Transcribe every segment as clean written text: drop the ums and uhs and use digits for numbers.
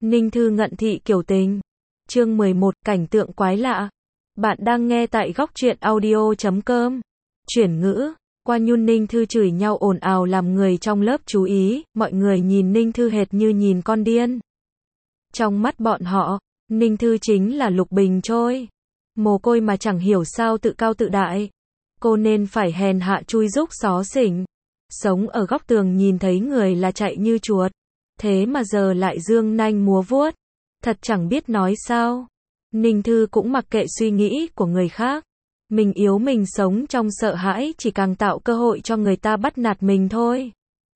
Ninh Thư ngận thị kiểu tình. Chương 11, cảnh tượng quái lạ. Bạn đang nghe tại góc truyện audio.com. Chuyển ngữ. Qua Nhun Ninh Thư chửi nhau ồn ào làm người trong lớp chú ý, mọi người nhìn Ninh Thư hệt như nhìn con điên. Trong mắt bọn họ, Ninh Thư chính là Lục Bình trôi. Mồ côi mà chẳng hiểu sao tự cao tự đại. Cô nên phải hèn hạ chui rúc xó xỉnh. Sống ở góc tường nhìn thấy người là chạy như chuột. Thế mà giờ lại dương nanh múa vuốt. Thật chẳng biết nói sao. Ninh Thư cũng mặc kệ suy nghĩ của người khác. Mình yếu mình sống trong sợ hãi chỉ càng tạo cơ hội cho người ta bắt nạt mình thôi.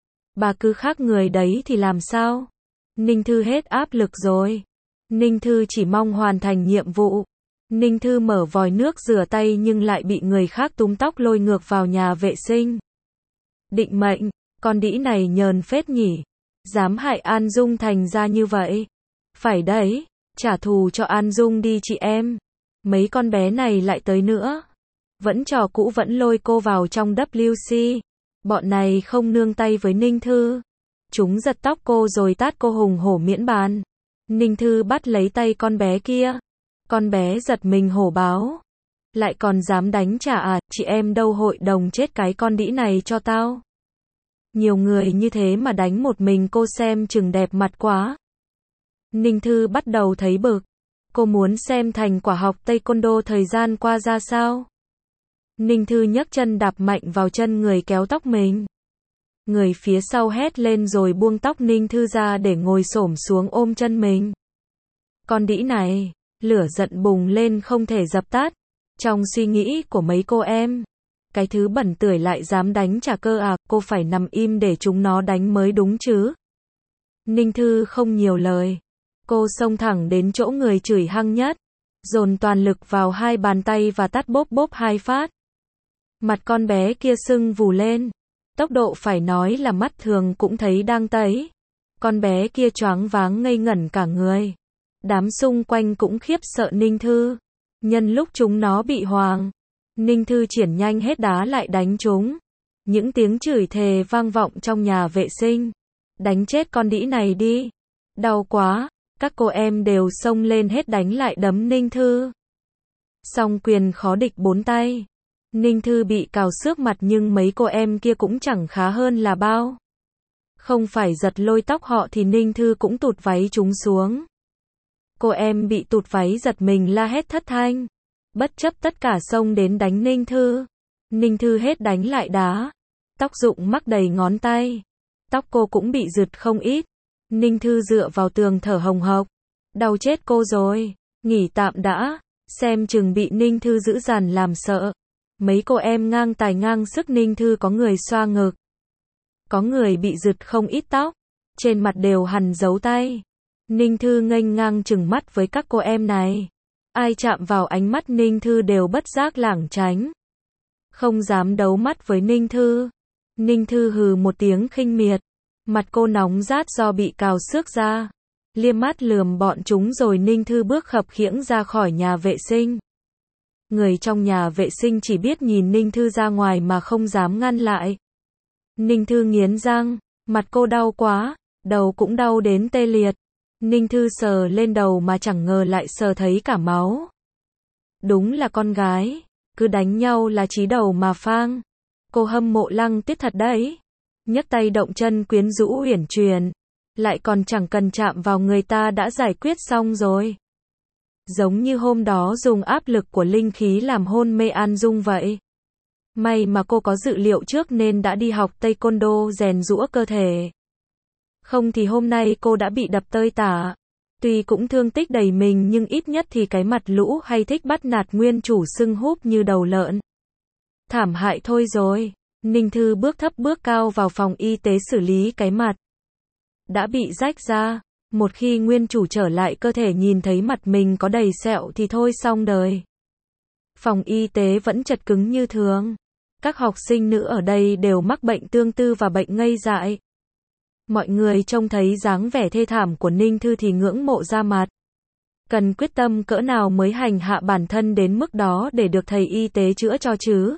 Bà cứ khác người đấy thì làm sao? Ninh Thư hết áp lực rồi. Ninh Thư chỉ mong hoàn thành nhiệm vụ. Ninh Thư mở vòi nước rửa tay nhưng lại bị người khác túm tóc lôi ngược vào nhà vệ sinh. Định mệnh, con đĩ này nhờn phết nhỉ. Dám hại An Dung thành ra như vậy. Phải đấy, trả thù cho An Dung đi chị em. Mấy con bé này lại tới nữa. Vẫn trò cũ vẫn lôi cô vào trong WC. Bọn này không nương tay với Ninh Thư. Chúng giật tóc cô rồi tát cô hùng hổ miễn bàn. Ninh Thư bắt lấy tay con bé kia. Con bé giật mình hổ báo. Lại còn dám đánh trả à, chị em đâu hội đồng chết cái con đĩ này cho tao. Nhiều người như thế mà đánh một mình cô xem chừng đẹp mặt quá. Ninh Thư bắt đầu thấy bực. Cô muốn xem thành quả học Taekwondo thời gian qua ra sao. Ninh Thư nhấc chân đạp mạnh vào chân người kéo tóc mình. Người phía sau hét lên rồi buông tóc Ninh Thư ra để ngồi xổm xuống ôm chân mình. Con đĩ này, lửa giận bùng lên không thể dập tắt. Trong suy nghĩ của mấy cô em, cái thứ bẩn tưởi lại dám đánh trả cơ à, cô phải nằm im để chúng nó đánh mới đúng chứ. Ninh Thư không nhiều lời. Cô xông thẳng đến chỗ người chửi hăng nhất. Dồn toàn lực vào hai bàn tay và tát bốp bốp hai phát. Mặt con bé kia sưng vù lên. Tốc độ phải nói là mắt thường cũng thấy đang tấy. Con bé kia choáng váng ngây ngẩn cả người. Đám xung quanh cũng khiếp sợ Ninh Thư. Nhân lúc chúng nó bị hoang, Ninh Thư triển nhanh hết đá lại đánh chúng. Những tiếng chửi thề vang vọng trong nhà vệ sinh. Đánh chết con đĩ này đi. Đau quá. Các cô em đều xông lên hết đánh lại đấm Ninh Thư. Song quyền khó địch bốn tay. Ninh Thư bị cào xước mặt nhưng mấy cô em kia cũng chẳng khá hơn là bao. Không phải giật lôi tóc họ thì Ninh Thư cũng tụt váy chúng xuống. Cô em bị tụt váy giật mình la hét thất thanh. Bất chấp tất cả xông đến đánh Ninh Thư. Ninh Thư hết đánh lại đá. Tóc rụng mắc đầy ngón tay. Tóc cô cũng bị rượt không ít. Ninh Thư dựa vào tường thở hồng hộc. Đau chết cô rồi. Nghỉ tạm đã. Xem chừng bị Ninh Thư dữ dằn làm sợ. Mấy cô em ngang tài ngang sức Ninh Thư có người xoa ngực. Có người bị rượt không ít tóc. Trên mặt đều hằn dấu tay. Ninh Thư nghênh ngang chừng mắt với các cô em này. Ai chạm vào ánh mắt Ninh Thư đều bất giác lảng tránh. Không dám đấu mắt với Ninh Thư. Ninh Thư hừ một tiếng khinh miệt. Mặt cô nóng rát do bị cào xước ra. Liêm mắt lườm bọn chúng rồi Ninh Thư bước khập khiễng ra khỏi nhà vệ sinh. Người trong nhà vệ sinh chỉ biết nhìn Ninh Thư ra ngoài mà không dám ngăn lại. Ninh Thư nghiến răng. Mặt cô đau quá. Đầu cũng đau đến tê liệt. Ninh Thư sờ lên đầu mà chẳng ngờ lại sờ thấy cả máu. Đúng là con gái. Cứ đánh nhau là chí đầu mà phang. Cô hâm mộ Lăng Tuyết thật đấy. Nhấc tay động chân quyến rũ uyển chuyển. Lại còn chẳng cần chạm vào người ta đã giải quyết xong rồi. Giống như hôm đó dùng áp lực của linh khí làm hôn mê An Dung vậy. May mà cô có dự liệu trước nên đã đi học Taekwondo rèn giũa cơ thể. Không thì hôm nay cô đã bị đập tơi tả. Tuy cũng thương tích đầy mình nhưng ít nhất thì cái mặt lũ hay thích bắt nạt nguyên chủ sưng húp như đầu lợn. Thảm hại thôi rồi. Ninh Thư bước thấp bước cao vào phòng y tế xử lý cái mặt đã bị rách ra. Một khi nguyên chủ trở lại cơ thể nhìn thấy mặt mình có đầy sẹo thì thôi xong đời. Phòng y tế vẫn chật cứng như thường. Các học sinh nữ ở đây đều mắc bệnh tương tư và bệnh ngây dại. Mọi người trông thấy dáng vẻ thê thảm của Ninh Thư thì ngưỡng mộ ra mặt. Cần quyết tâm cỡ nào mới hành hạ bản thân đến mức đó để được thầy y tế chữa cho chứ?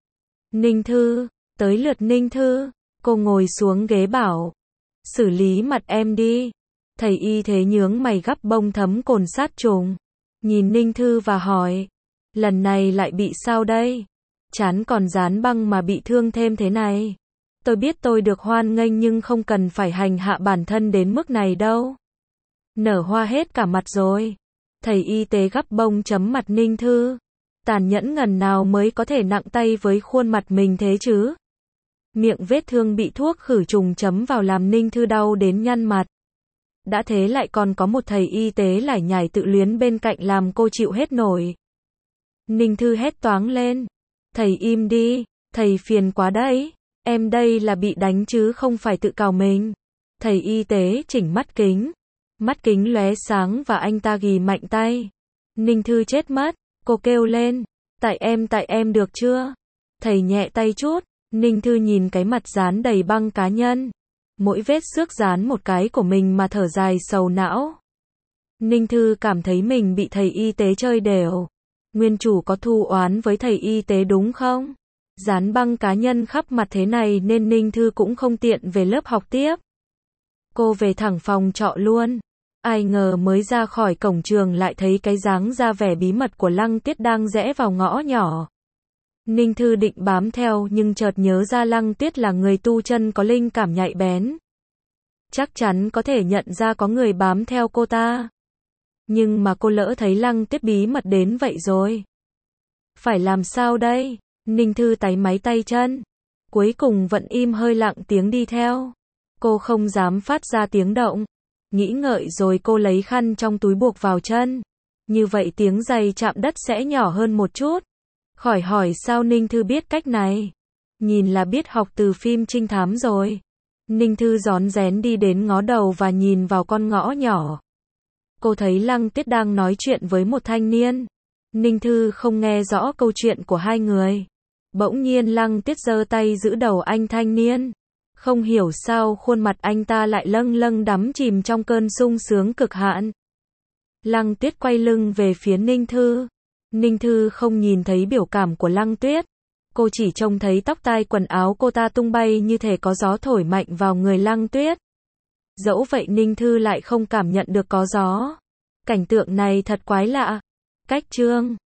Ninh Thư, tới lượt Ninh Thư. Cô ngồi xuống ghế bảo. Xử lý mặt em đi. Thầy y thế nhướng mày gắp bông thấm cồn sát trùng. Nhìn Ninh Thư và hỏi. Lần này lại bị sao đây? Chán còn dán băng mà bị thương thêm thế này. Tôi biết tôi được hoan nghênh nhưng không cần phải hành hạ bản thân đến mức này đâu. Nở hoa hết cả mặt rồi. Thầy y tế gắp bông chấm mặt Ninh Thư. Tàn nhẫn ngần nào mới có thể nặng tay với khuôn mặt mình thế chứ? Miệng vết thương bị thuốc khử trùng chấm vào làm Ninh Thư đau đến nhăn mặt. Đã thế lại còn có một thầy y tế lải nhải tự luyến bên cạnh làm cô chịu hết nổi. Ninh Thư hét toáng lên. Thầy im đi, thầy phiền quá đấy. Em đây là bị đánh chứ không phải tự cào mình. Thầy y tế chỉnh mắt kính. Mắt kính lóe sáng và anh ta ghì mạnh tay. Ninh Thư chết mất. Cô kêu lên. Tại em được chưa? Thầy nhẹ tay chút. Ninh Thư nhìn cái mặt dán đầy băng cá nhân. Mỗi vết xước dán một cái của mình mà thở dài sầu não. Ninh Thư cảm thấy mình bị thầy y tế chơi đều. Nguyên chủ có thù oán với thầy y tế đúng không? Dán băng cá nhân khắp mặt thế này nên Ninh Thư cũng không tiện về lớp học tiếp. Cô về thẳng phòng trọ luôn. Ai ngờ mới ra khỏi cổng trường lại thấy cái dáng ra vẻ bí mật của Lăng Tiết đang rẽ vào ngõ nhỏ. Ninh Thư định bám theo nhưng chợt nhớ ra Lăng Tiết là người tu chân có linh cảm nhạy bén. Chắc chắn có thể nhận ra có người bám theo cô ta. Nhưng mà cô lỡ thấy Lăng Tiết bí mật đến vậy rồi. Phải làm sao đây? Ninh Thư táy máy tay chân. Cuối cùng vẫn im hơi lặng tiếng đi theo. Cô không dám phát ra tiếng động. Nghĩ ngợi rồi cô lấy khăn trong túi buộc vào chân. Như vậy tiếng giày chạm đất sẽ nhỏ hơn một chút. Khỏi hỏi sao Ninh Thư biết cách này. Nhìn là biết học từ phim trinh thám rồi. Ninh Thư rón rén đi đến ngó đầu và nhìn vào con ngõ nhỏ. Cô thấy Lăng Tiết đang nói chuyện với một thanh niên. Ninh Thư không nghe rõ câu chuyện của hai người. Bỗng nhiên Lăng Tiết giơ tay giữ đầu anh thanh niên. Không hiểu sao khuôn mặt anh ta lại lâng lâng đắm chìm trong cơn sung sướng cực hạn. Lăng Tiết quay lưng về phía Ninh Thư. Ninh Thư không nhìn thấy biểu cảm của Lăng Tiết. Cô chỉ trông thấy tóc tai quần áo cô ta tung bay như thể có gió thổi mạnh vào người Lăng Tiết. Dẫu vậy Ninh Thư lại không cảm nhận được có gió. Cảnh tượng này thật quái lạ. Cách chương